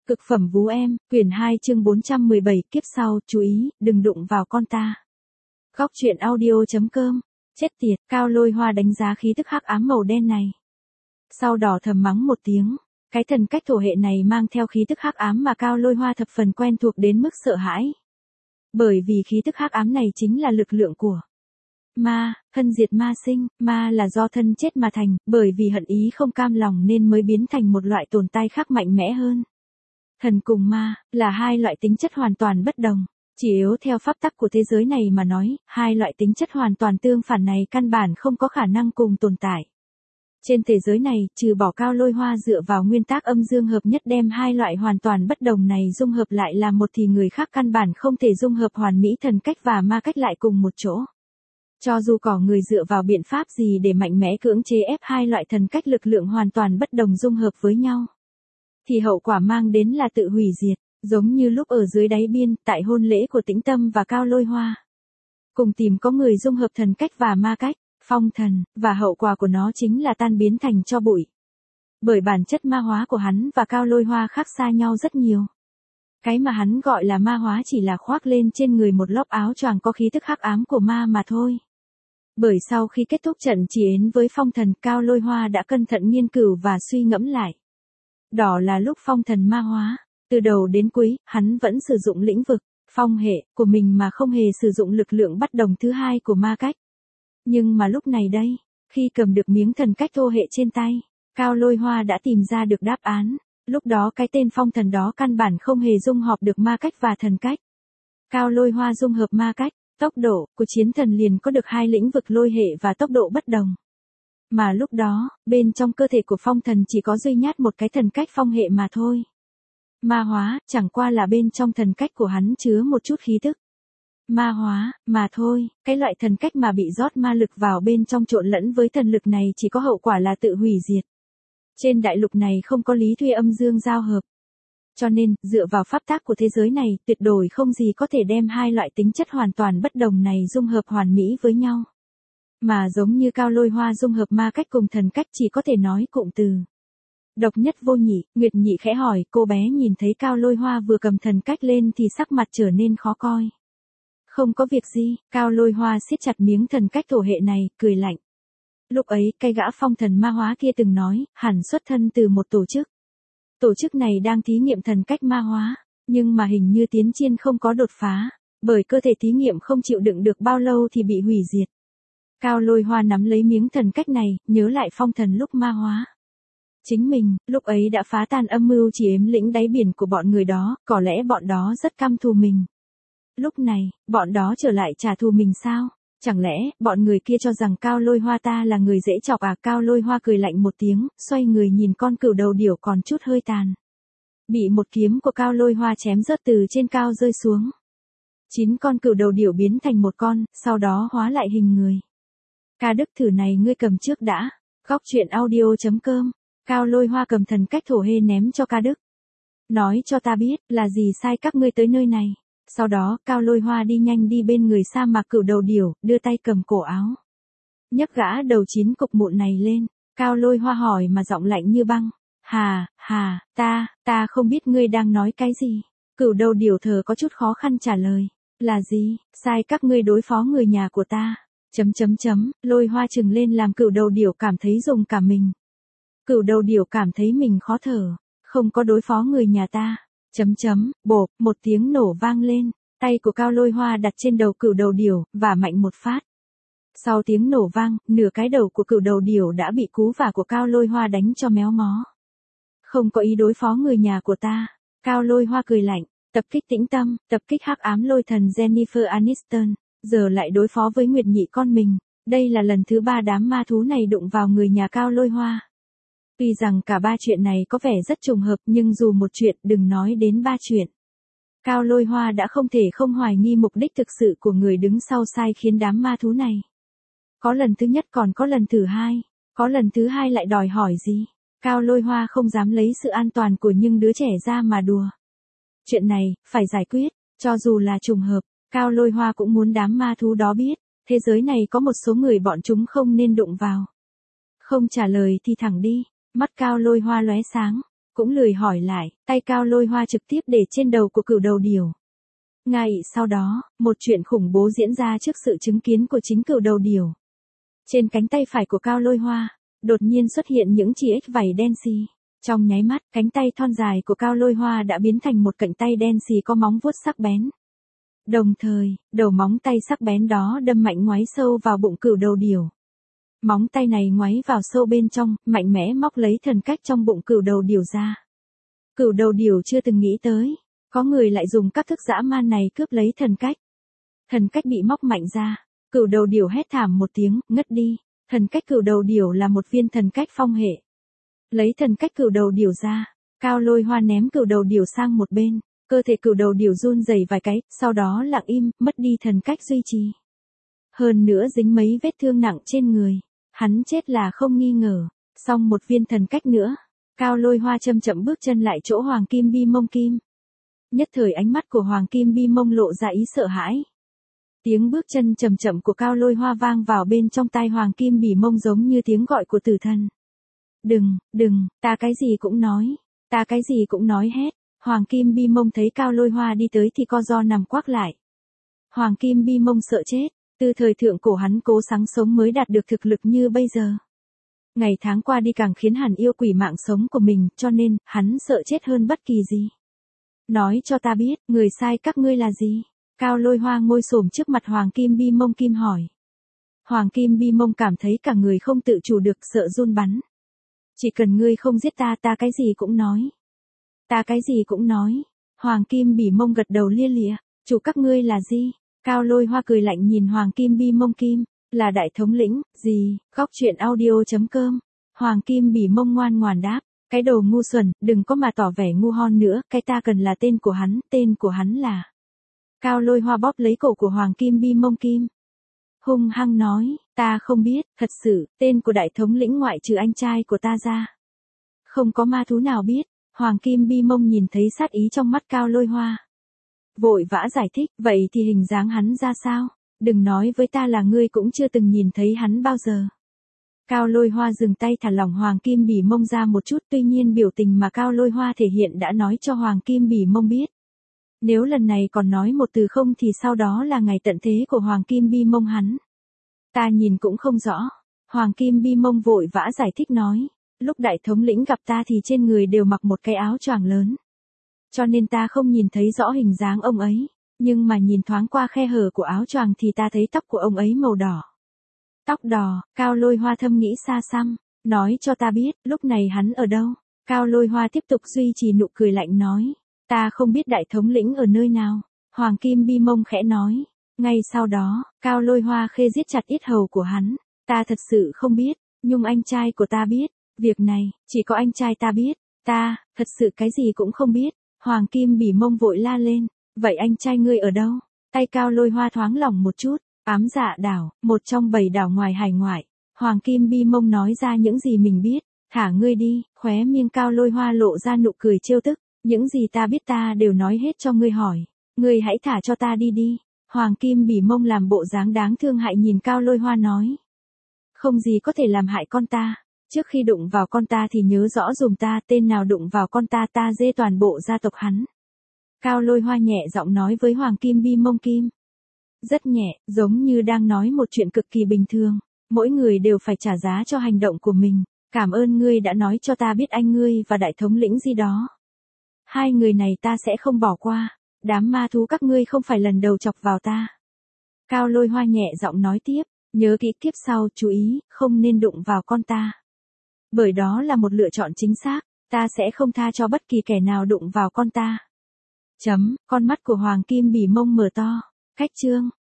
Cực phẩm vú em, quyển 2 chương 417, kiếp sau, chú ý, đừng đụng vào con ta. Góc truyện audio.com. Chết tiệt, Cao Lôi Hoa đánh giá khí tức hắc ám màu đen này. Sau đó thầm mắng một tiếng, cái thần cách thổ hệ này mang theo khí tức hắc ám mà Cao Lôi Hoa thập phần quen thuộc đến mức sợ hãi. Bởi vì khí tức hắc ám này chính là lực lượng của ma, thân diệt ma sinh, ma là do thân chết mà thành, bởi vì hận ý không cam lòng nên mới biến thành một loại tồn tại khác mạnh mẽ hơn. Thần cùng ma, là hai loại tính chất hoàn toàn bất đồng, chỉ yếu theo pháp tắc của thế giới này mà nói, hai loại tính chất hoàn toàn tương phản này căn bản không có khả năng cùng tồn tại. Trên thế giới này, trừ bỏ Cao Lôi Hoa dựa vào nguyên tắc âm dương hợp nhất đem hai loại hoàn toàn bất đồng này dung hợp lại làm một thì người khác căn bản không thể dung hợp hoàn mỹ thần cách và ma cách lại cùng một chỗ. Cho dù có người dựa vào biện pháp gì để mạnh mẽ cưỡng chế ép hai loại thần cách lực lượng hoàn toàn bất đồng dung hợp với nhau, thì hậu quả mang đến là tự hủy diệt, giống như lúc ở dưới đáy biên, tại hôn lễ của Tĩnh Tâm và Cao Lôi Hoa. Cùng tìm có người dung hợp thần cách và ma cách, phong thần, và hậu quả của nó chính là tan biến thành tro bụi. Bởi bản chất ma hóa của hắn và Cao Lôi Hoa khác xa nhau rất nhiều. Cái mà hắn gọi là ma hóa chỉ là khoác lên trên người một lớp áo choàng có khí tức hắc ám của ma mà thôi. Bởi sau khi kết thúc trận chiến với phong thần, Cao Lôi Hoa đã cẩn thận nghiên cứu và suy ngẫm lại. Đó là lúc phong thần ma hóa, từ đầu đến cuối, hắn vẫn sử dụng lĩnh vực, phong hệ, của mình mà không hề sử dụng lực lượng bất đồng thứ hai của ma cách. Nhưng mà lúc này đây, khi cầm được miếng thần cách thô hệ trên tay, Cao Lôi Hoa đã tìm ra được đáp án, lúc đó cái tên phong thần đó căn bản không hề dung hợp được ma cách và thần cách. Cao Lôi Hoa dung hợp ma cách, tốc độ của chiến thần liền có được hai lĩnh vực lôi hệ và tốc độ bất đồng. Mà lúc đó, bên trong cơ thể của phong thần chỉ có duy nhất một cái thần cách phong hệ mà thôi. Ma hóa, chẳng qua là bên trong thần cách của hắn chứa một chút khí tức ma hóa, mà thôi, cái loại thần cách mà bị rót ma lực vào bên trong trộn lẫn với thần lực này chỉ có hậu quả là tự hủy diệt. Trên đại lục này không có lý thuyết âm dương giao hợp. Cho nên, dựa vào pháp tắc của thế giới này, tuyệt đối không gì có thể đem hai loại tính chất hoàn toàn bất đồng này dung hợp hoàn mỹ với nhau. Mà giống như Cao Lôi Hoa dung hợp ma cách cùng thần cách chỉ có thể nói cụm từ độc nhất vô nhị. Nguyệt Nhị khẽ hỏi, cô bé nhìn thấy Cao Lôi Hoa vừa cầm thần cách lên thì sắc mặt trở nên khó coi. Không có việc gì, Cao Lôi Hoa siết chặt miếng thần cách thổ hệ này, cười lạnh. Lúc ấy, cái gã phong thần ma hóa kia từng nói, hẳn xuất thân từ một tổ chức. Tổ chức này đang thí nghiệm thần cách ma hóa, nhưng mà hình như tiến triển không có đột phá, bởi cơ thể thí nghiệm không chịu đựng được bao lâu thì bị hủy diệt. Cao Lôi Hoa nắm lấy miếng thần cách này, nhớ lại phong thần lúc ma hóa. Chính mình, lúc ấy đã phá tan âm mưu chiếm lĩnh đáy biển của bọn người đó, có lẽ bọn đó rất căm thù mình. Lúc này, bọn đó trở lại trả thù mình sao? Chẳng lẽ, bọn người kia cho rằng Cao Lôi Hoa ta là người dễ chọc à? Cao Lôi Hoa cười lạnh một tiếng, xoay người nhìn con cừu đầu điểu còn chút hơi tàn. Bị một kiếm của Cao Lôi Hoa chém rớt từ trên cao rơi xuống. 9 con cừu đầu điểu biến thành một con, sau đó hóa lại hình người. Ca Đức thử này ngươi cầm trước đã. Góc truyện audio.com. Cao Lôi Hoa cầm thần cách thổ hê ném cho Ca Đức. Nói cho ta biết, là gì sai các ngươi tới nơi này. Sau đó, Cao Lôi Hoa đi nhanh đi bên người sa mạc cừu đầu điểu, đưa tay cầm cổ áo. Nhấc gã đầu 9 cục mụn này lên. Cao Lôi Hoa hỏi mà giọng lạnh như băng. Hà, ta không biết ngươi đang nói cái gì. Cừu đầu điểu thở có chút khó khăn trả lời. Là gì, sai các ngươi đối phó người nhà của ta. Lôi Hoa trừng lên làm cừu đầu điểu cảm thấy rùng cả mình. Cừu đầu điểu cảm thấy mình khó thở. Không có đối phó người nhà ta. Bộp, một tiếng nổ vang lên, tay của Cao Lôi Hoa đặt trên đầu cừu đầu điểu, và mạnh một phát. Sau tiếng nổ vang, nửa cái đầu của cừu đầu điểu đã bị cú vả của Cao Lôi Hoa đánh cho méo mó. Không có ý đối phó người nhà của ta. Cao Lôi Hoa cười lạnh, tập kích Tĩnh Tâm, tập kích hắc ám lôi thần Jennifer Aniston, giờ lại đối phó với Nguyệt Nhị con mình. Đây là lần thứ 3 đám ma thú này đụng vào người nhà Cao Lôi Hoa. Tuy rằng cả 3 chuyện này có vẻ rất trùng hợp nhưng dù một chuyện đừng nói đến 3 chuyện. Cao Lôi Hoa đã không thể không hoài nghi mục đích thực sự của người đứng sau sai khiến đám ma thú này. Có lần thứ nhất còn có lần thứ hai, có lần thứ hai lại đòi hỏi gì? Cao Lôi Hoa không dám lấy sự an toàn của những đứa trẻ ra mà đùa. Chuyện này, phải giải quyết, cho dù là trùng hợp, Cao Lôi Hoa cũng muốn đám ma thú đó biết, thế giới này có một số người bọn chúng không nên đụng vào. Không trả lời thì thẳng đi. Mắt Cao Lôi Hoa lóe sáng. cũng lười hỏi lại, tay Cao Lôi Hoa trực tiếp để trên đầu của Cửu Đầu Điểu. Ngay sau đó, một chuyện khủng bố diễn ra trước sự chứng kiến của chính Cửu Đầu Điểu. Trên cánh tay phải của Cao Lôi Hoa, đột nhiên xuất hiện những chỉ ếch vảy đen xì. Trong nháy mắt, cánh tay thon dài của Cao Lôi Hoa đã biến thành một cạnh tay đen xì có móng vuốt sắc bén. Đồng thời, đầu móng tay sắc bén đó đâm mạnh ngoáy sâu vào bụng Cửu Đầu Điểu. Móng tay này ngoáy vào sâu bên trong, mạnh mẽ móc lấy thần cách trong bụng Cửu Đầu Điểu ra. Cửu Đầu Điểu chưa từng nghĩ tới, có người lại dùng các thức dã man này cướp lấy thần cách. Thần cách bị móc mạnh ra, Cửu Đầu Điểu hét thảm một tiếng, ngất đi. Thần cách Cửu Đầu Điểu là một viên thần cách phong hệ. Lấy thần cách Cửu Đầu Điểu ra, Cao Lôi Hoa ném Cửu Đầu Điểu sang một bên, cơ thể Cửu Đầu Điểu run rẩy vài cái, sau đó lặng im, mất đi thần cách duy trì. Hơn nữa dính mấy vết thương nặng trên người, hắn chết là không nghi ngờ. Xong một viên thần cách nữa, Cao Lôi Hoa chậm chậm bước chân lại chỗ Hoàng Kim Bi Mông Kim. Nhất thời ánh mắt của Hoàng Kim Bi Mông lộ ra ý sợ hãi. Tiếng bước chân chậm chậm của Cao Lôi Hoa vang vào bên trong tai Hoàng Kim Bỉ Mông giống như tiếng gọi của tử thần. Đừng, ta cái gì cũng nói, ta cái gì cũng nói hết. Hoàng Kim Bi Mông thấy Cao Lôi Hoa đi tới thì co ro nằm quắc lại. Hoàng Kim Bi Mông sợ chết, từ thời thượng cổ hắn cố gắng sống mới đạt được thực lực như bây giờ. Ngày tháng qua đi càng khiến hắn yêu quỷ mạng sống của mình, cho nên, hắn sợ chết hơn bất kỳ gì. Nói cho ta biết, người sai các ngươi là gì? Cao Lôi Hoa ngồi xổm trước mặt Hoàng Kim Bi Mông Kim hỏi. Hoàng Kim Bi Mông cảm thấy cả người không tự chủ được, sợ run bắn. Chỉ cần ngươi không giết ta, ta cái gì cũng nói. Ta cái gì cũng nói. Hoàng Kim Bỉ Mông gật đầu lia lịa. Chủ các ngươi là gì? Cao Lôi Hoa cười lạnh nhìn Hoàng Kim Bi Mông Kim. Là đại thống lĩnh, gì? Góc truyện audio.com. Hoàng Kim Bỉ Mông ngoan ngoãn đáp. Cái đồ ngu xuẩn, đừng có mà tỏ vẻ ngu hon nữa, cái ta cần là tên của hắn là. Cao Lôi Hoa bóp lấy cổ của Hoàng Kim Bi Mông Kim. Hung hăng nói, ta không biết, thật sự, tên của đại thống lĩnh ngoại trừ anh trai của ta ra. Không có ma thú nào biết. Hoàng Kim Bi Mông nhìn thấy sát ý trong mắt Cao Lôi Hoa. Vội vã giải thích, vậy thì hình dáng hắn ra sao? Đừng nói với ta là ngươi cũng chưa từng nhìn thấy hắn bao giờ. Cao Lôi Hoa dừng tay thả lỏng Hoàng Kim Bỉ Mông ra một chút, tuy nhiên biểu tình mà Cao Lôi Hoa thể hiện đã nói cho Hoàng Kim Bỉ Mông biết. Nếu lần này còn nói một từ không thì sau đó là ngày tận thế của Hoàng Kim Bi Mông hắn. Ta nhìn cũng không rõ. Hoàng Kim Bi Mông vội vã giải thích nói. Lúc đại thống lĩnh gặp ta thì trên người đều mặc một cái áo choàng lớn. Cho nên ta không nhìn thấy rõ hình dáng ông ấy. Nhưng mà nhìn thoáng qua khe hở của áo choàng thì ta thấy tóc của ông ấy màu đỏ. Tóc đỏ, Cao Lôi Hoa thâm nghĩ xa xăm. Nói cho ta biết, lúc này hắn ở đâu? Cao Lôi Hoa tiếp tục duy trì nụ cười lạnh nói. Ta không biết đại thống lĩnh ở nơi nào. Hoàng Kim Bi Mông khẽ nói. Ngay sau đó, Cao Lôi Hoa khê giết chặt yết hầu của hắn. Ta thật sự không biết, nhưng anh trai của ta biết. Việc này, chỉ có anh trai ta biết. Ta, thật sự cái gì cũng không biết. Hoàng Kim Bỉ Mông vội la lên. Vậy anh trai ngươi ở đâu? Tay Cao Lôi Hoa thoáng lỏng một chút. Ám Dạ đảo, một trong 7 đảo ngoài hải ngoại. Hoàng Kim Bi Mông nói ra những gì mình biết. Thả ngươi đi, khóe miệng Cao Lôi Hoa lộ ra nụ cười trêu tức. Những gì ta biết ta đều nói hết cho ngươi hỏi. Ngươi hãy thả cho ta đi đi. Hoàng Kim Bỉ Mông làm bộ dáng đáng thương hại nhìn Cao Lôi Hoa nói. Không gì có thể làm hại con ta. Trước khi đụng vào con ta thì nhớ rõ dùm ta, tên nào đụng vào con ta ta dê toàn bộ gia tộc hắn. Cao Lôi Hoa nhẹ giọng nói với Hoàng Kim Bi Mông Kim. Rất nhẹ, giống như đang nói một chuyện cực kỳ bình thường. Mỗi người đều phải trả giá cho hành động của mình. Cảm ơn ngươi đã nói cho ta biết anh ngươi và đại thống lĩnh gì đó. Hai người này ta sẽ không bỏ qua. Đám ma thú các ngươi không phải lần đầu chọc vào ta. Cao Lôi Hoa nhẹ giọng nói tiếp. Nhớ kỹ kiếp sau chú ý, không nên đụng vào con ta. Bởi đó là một lựa chọn chính xác. Ta sẽ không tha cho bất kỳ kẻ nào đụng vào con ta. Con mắt của Hoàng Kim Bỉ Mông mở to. Cách chương.